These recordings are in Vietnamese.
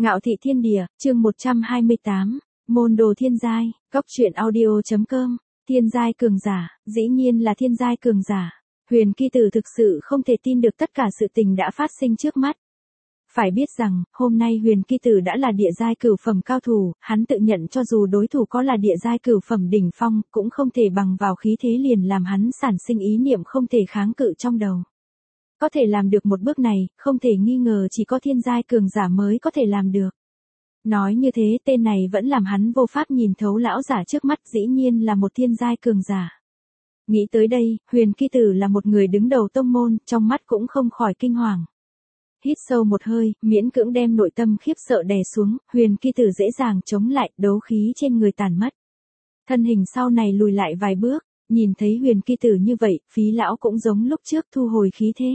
Ngạo thị thiên địa, chương 128, môn đồ thiên giai, góc truyện audio.com, thiên giai cường giả, dĩ nhiên là thiên giai cường giả. Huyền Kỳ Tử thực sự không thể tin được tất cả sự tình đã phát sinh trước mắt. Phải biết rằng, hôm nay Huyền Kỳ Tử đã là địa giai cửu phẩm cao thủ, hắn tự nhận cho dù đối thủ có là địa giai cửu phẩm đỉnh phong, cũng không thể bằng vào khí thế liền làm hắn sản sinh ý niệm không thể kháng cự trong đầu. Có thể làm được một bước này, không thể nghi ngờ chỉ có thiên giai cường giả mới có thể làm được. Nói như thế tên này vẫn làm hắn vô pháp nhìn thấu lão giả trước mắt, dĩ nhiên là một thiên giai cường giả. Nghĩ tới đây, Huyền Kỳ Tử là một người đứng đầu tông môn, trong mắt cũng không khỏi kinh hoàng. Hít sâu một hơi, miễn cưỡng đem nội tâm khiếp sợ đè xuống, Huyền Kỳ Tử dễ dàng chống lại, đấu khí trên người tàn mất. Thân hình sau này lùi lại vài bước, nhìn thấy Huyền Kỳ Tử như vậy, Phí lão cũng giống lúc trước thu hồi khí thế.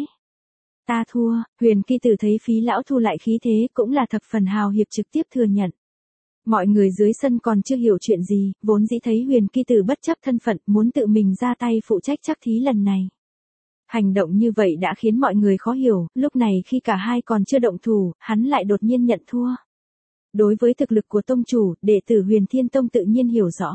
Ta thua, Huyền Kỳ Tử thấy Phí lão thu lại khí thế cũng là thập phần hào hiệp trực tiếp thừa nhận. Mọi người dưới sân còn chưa hiểu chuyện gì, vốn dĩ thấy Huyền Kỳ Tử bất chấp thân phận muốn tự mình ra tay phụ trách chắc thí lần này. Hành động như vậy đã khiến mọi người khó hiểu, lúc này khi cả hai còn chưa động thủ, hắn lại đột nhiên nhận thua. Đối với thực lực của tông chủ, đệ tử Huyền Thiên Tông tự nhiên hiểu rõ.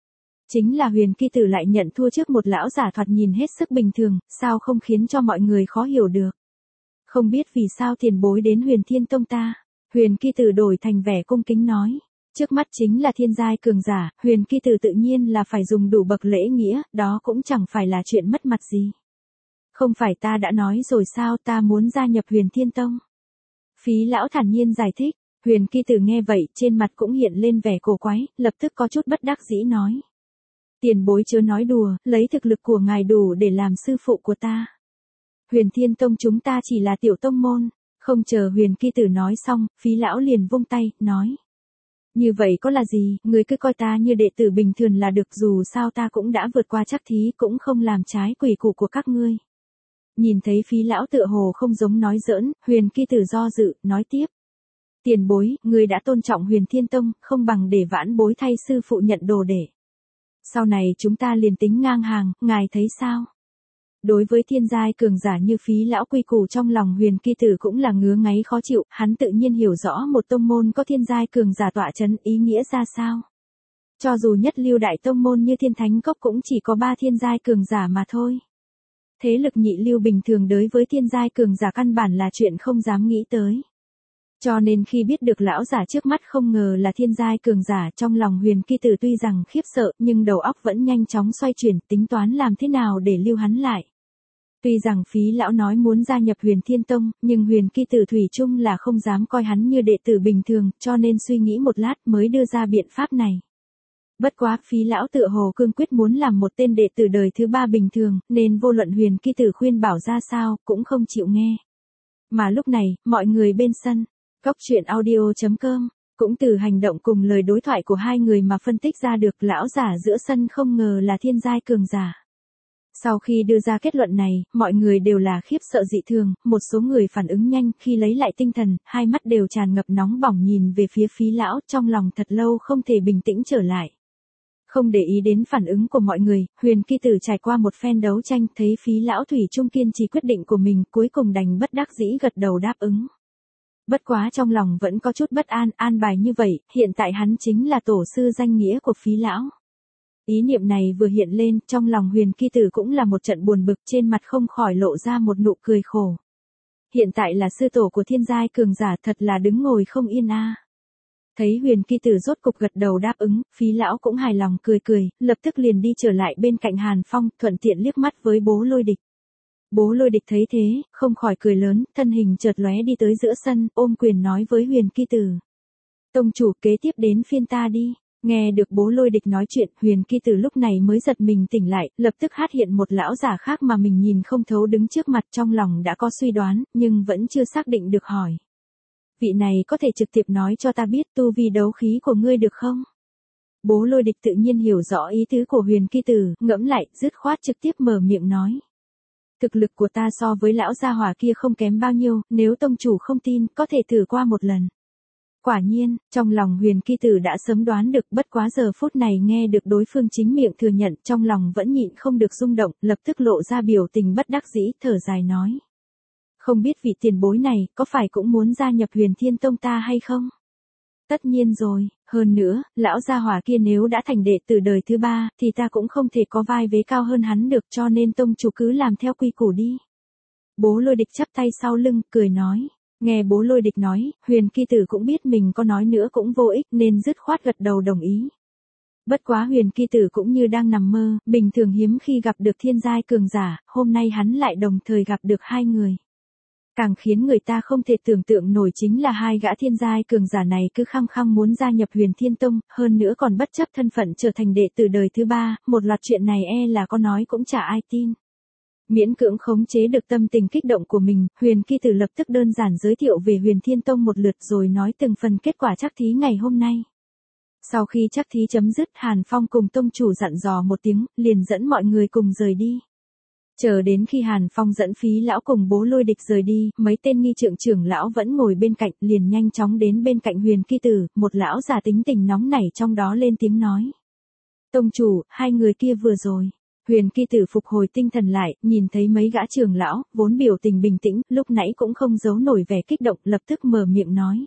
Chính là Huyền Kỳ Tử lại nhận thua trước một lão giả thoạt nhìn hết sức bình thường, sao không khiến cho mọi người khó hiểu được. Không biết vì sao tiền bối đến Huyền Thiên Tông ta. Huyền Kỳ Tử đổi thành vẻ cung kính nói. Trước mắt chính là thiên giai cường giả, Huyền Kỳ Tử tự nhiên là phải dùng đủ bậc lễ nghĩa, đó cũng chẳng phải là chuyện mất mặt gì. Không phải ta đã nói rồi sao, ta muốn gia nhập Huyền Thiên Tông. Phí lão thản nhiên giải thích. Huyền Kỳ Tử nghe vậy, trên mặt cũng hiện lên vẻ cổ quái, lập tức có chút bất đắc dĩ nói. Tiền bối chớ nói đùa, lấy thực lực của ngài đủ để làm sư phụ của ta. Huyền Thiên Tông chúng ta chỉ là tiểu tông môn. Không chờ Huyền Kỳ Tử nói xong, Phí lão liền vung tay, nói. Như vậy có là gì, người cứ coi ta như đệ tử bình thường là được, dù sao ta cũng đã vượt qua chắc thí, cũng không làm trái quy củ của các ngươi. Nhìn thấy Phí lão tựa hồ không giống nói giỡn, Huyền Kỳ Tử do dự, nói tiếp. Tiền bối, người đã tôn trọng Huyền Thiên Tông, không bằng để vãn bối thay sư phụ nhận đồ để. Sau này chúng ta liền tính ngang hàng, ngài thấy sao? Đối với thiên giai cường giả như Phí lão, quy củ trong lòng Huyền Kỳ Tử cũng là ngứa ngáy khó chịu, hắn tự nhiên hiểu rõ một tông môn có thiên giai cường giả tọa chấn ý nghĩa ra sao. Cho dù nhất lưu đại tông môn như Thiên Thánh Cốc cũng chỉ có 3 thiên giai cường giả mà thôi. Thế lực nhị lưu bình thường đối với thiên giai cường giả căn bản là chuyện không dám nghĩ tới. Cho nên khi biết được lão giả trước mắt không ngờ là thiên giai cường giả, trong lòng Huyền Kỳ Tử tuy rằng khiếp sợ nhưng đầu óc vẫn nhanh chóng xoay chuyển, tính toán làm thế nào để lưu hắn lại. Tuy rằng Phí lão nói muốn gia nhập Huyền Thiên Tông, nhưng Huyền Kỳ Tử thủy chung là không dám coi hắn như đệ tử bình thường, cho nên suy nghĩ một lát mới đưa ra biện pháp này. Bất quá Phí lão tựa hồ cương quyết muốn làm một tên đệ tử đời thứ 3 bình thường, nên vô luận Huyền Kỳ Tử khuyên bảo ra sao, cũng không chịu nghe. Mà lúc này, mọi người bên sân, góc truyện audio.com, cũng từ hành động cùng lời đối thoại của hai người mà phân tích ra được lão giả giữa sân không ngờ là thiên giai cường giả. Sau khi đưa ra kết luận này, mọi người đều là khiếp sợ dị thường, một số người phản ứng nhanh, khi lấy lại tinh thần, hai mắt đều tràn ngập nóng bỏng nhìn về phía Phí lão, trong lòng thật lâu không thể bình tĩnh trở lại. Không để ý đến phản ứng của mọi người, Huyền Kỳ Tử trải qua một phen đấu tranh, thấy Phí lão thủy chung kiên trì quyết định của mình, cuối cùng đành bất đắc dĩ gật đầu đáp ứng. Bất quá trong lòng vẫn có chút bất an, an bài như vậy, hiện tại hắn chính là tổ sư danh nghĩa của Phí lão. Ý niệm này vừa hiện lên, trong lòng Huyền Kỳ Tử cũng là một trận buồn bực, trên mặt không khỏi lộ ra một nụ cười khổ. Hiện tại là sư tổ của thiên giai cường giả, thật là đứng ngồi không yên a. Thấy Huyền Kỳ Tử rốt cục gật đầu đáp ứng, Phí lão cũng hài lòng cười cười, lập tức liền đi trở lại bên cạnh Hàn Phong, thuận tiện liếc mắt với Bố Lôi Địch. Bố Lôi Địch thấy thế, không khỏi cười lớn, thân hình chợt lóe đi tới giữa sân, ôm quyền nói với Huyền Kỳ Tử. Tông chủ, kế tiếp đến phiên ta đi. Nghe được Bố Lôi Địch nói chuyện, Huyền Kỳ Tử lúc này mới giật mình tỉnh lại, lập tức phát hiện một lão giả khác mà mình nhìn không thấu đứng trước mặt, trong lòng đã có suy đoán, nhưng vẫn chưa xác định được hỏi. Vị này có thể trực tiếp nói cho ta biết tu vi đấu khí của ngươi được không? Bố Lôi Địch tự nhiên hiểu rõ ý tứ của Huyền Kỳ Tử, ngẫm lại, dứt khoát trực tiếp mở miệng nói. Thực lực của ta so với lão gia hỏa kia không kém bao nhiêu, nếu tông chủ không tin, có thể thử qua một lần. Quả nhiên, trong lòng Huyền Kỳ Tử đã sớm đoán được, bất quá giờ phút này nghe được đối phương chính miệng thừa nhận, trong lòng vẫn nhịn không được rung động, lập tức lộ ra biểu tình bất đắc dĩ, thở dài nói. Không biết vị tiền bối này, có phải cũng muốn gia nhập Huyền Thiên Tông ta hay không? Tất nhiên rồi, hơn nữa, lão gia hỏa kia nếu đã thành đệ tử đời thứ 3, thì ta cũng không thể có vai vế cao hơn hắn được, cho nên tông chủ cứ làm theo quy củ đi. Bố Lôi Địch chắp tay sau lưng, cười nói. Nghe Bố Lôi Địch nói, Huyền Kỳ Tử cũng biết mình có nói nữa cũng vô ích nên dứt khoát gật đầu đồng ý. Bất quá Huyền Kỳ Tử cũng như đang nằm mơ, bình thường hiếm khi gặp được thiên giai cường giả, hôm nay hắn lại đồng thời gặp được hai người. Càng khiến người ta không thể tưởng tượng nổi chính là hai gã thiên giai cường giả này cứ khăng khăng muốn gia nhập Huyền Thiên Tông, hơn nữa còn bất chấp thân phận trở thành đệ tử đời thứ 3, một loạt chuyện này là có nói cũng chả ai tin. Miễn cưỡng khống chế được tâm tình kích động của mình, Huyền Kỳ Tử lập tức đơn giản giới thiệu về Huyền Thiên Tông một lượt rồi nói từng phần kết quả trắc thí ngày hôm nay. Sau khi trắc thí chấm dứt, Hàn Phong cùng tông chủ dặn dò một tiếng, liền dẫn mọi người cùng rời đi. Chờ đến khi Hàn Phong dẫn Phí lão cùng Bố Lôi Địch rời đi, mấy tên nghi trượng trưởng lão vẫn ngồi bên cạnh, liền nhanh chóng đến bên cạnh Huyền Kỳ Tử, một lão già tính tình nóng nảy trong đó lên tiếng nói. Tông chủ, hai người kia vừa rồi. Huyền Kỳ Tử phục hồi tinh thần lại, nhìn thấy mấy gã trưởng lão, vốn biểu tình bình tĩnh, lúc nãy cũng không giấu nổi vẻ kích động, lập tức mở miệng nói.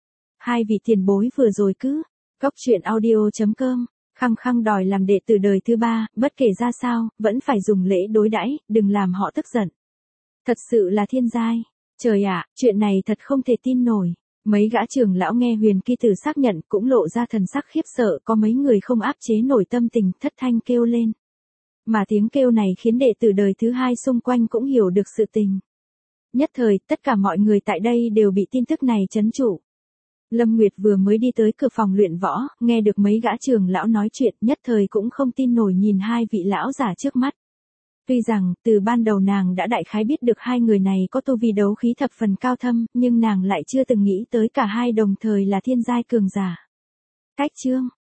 Hai vị tiền bối vừa rồi cứ, Cóc truyện audio.com, khăng khăng đòi làm đệ tử đời thứ 3, bất kể ra sao, vẫn phải dùng lễ đối đãi, đừng làm họ tức giận. Thật sự là thiên giai. Trời ạ, chuyện này thật không thể tin nổi. Mấy gã trưởng lão nghe Huyền Kỳ Tử xác nhận cũng lộ ra thần sắc khiếp sợ, có mấy người không áp chế nổi tâm tình, thất thanh kêu lên. Mà tiếng kêu này khiến đệ tử đời thứ 2 xung quanh cũng hiểu được sự tình. Nhất thời, tất cả mọi người tại đây đều bị tin tức này trấn trụ. Lâm Nguyệt vừa mới đi tới cửa phòng luyện võ, nghe được mấy gã trưởng lão nói chuyện, nhất thời cũng không tin nổi nhìn hai vị lão giả trước mắt. Tuy rằng, từ ban đầu nàng đã đại khái biết được hai người này có tu vi đấu khí thập phần cao thâm, nhưng nàng lại chưa từng nghĩ tới cả hai đồng thời là thiên giai cường giả. Cách chương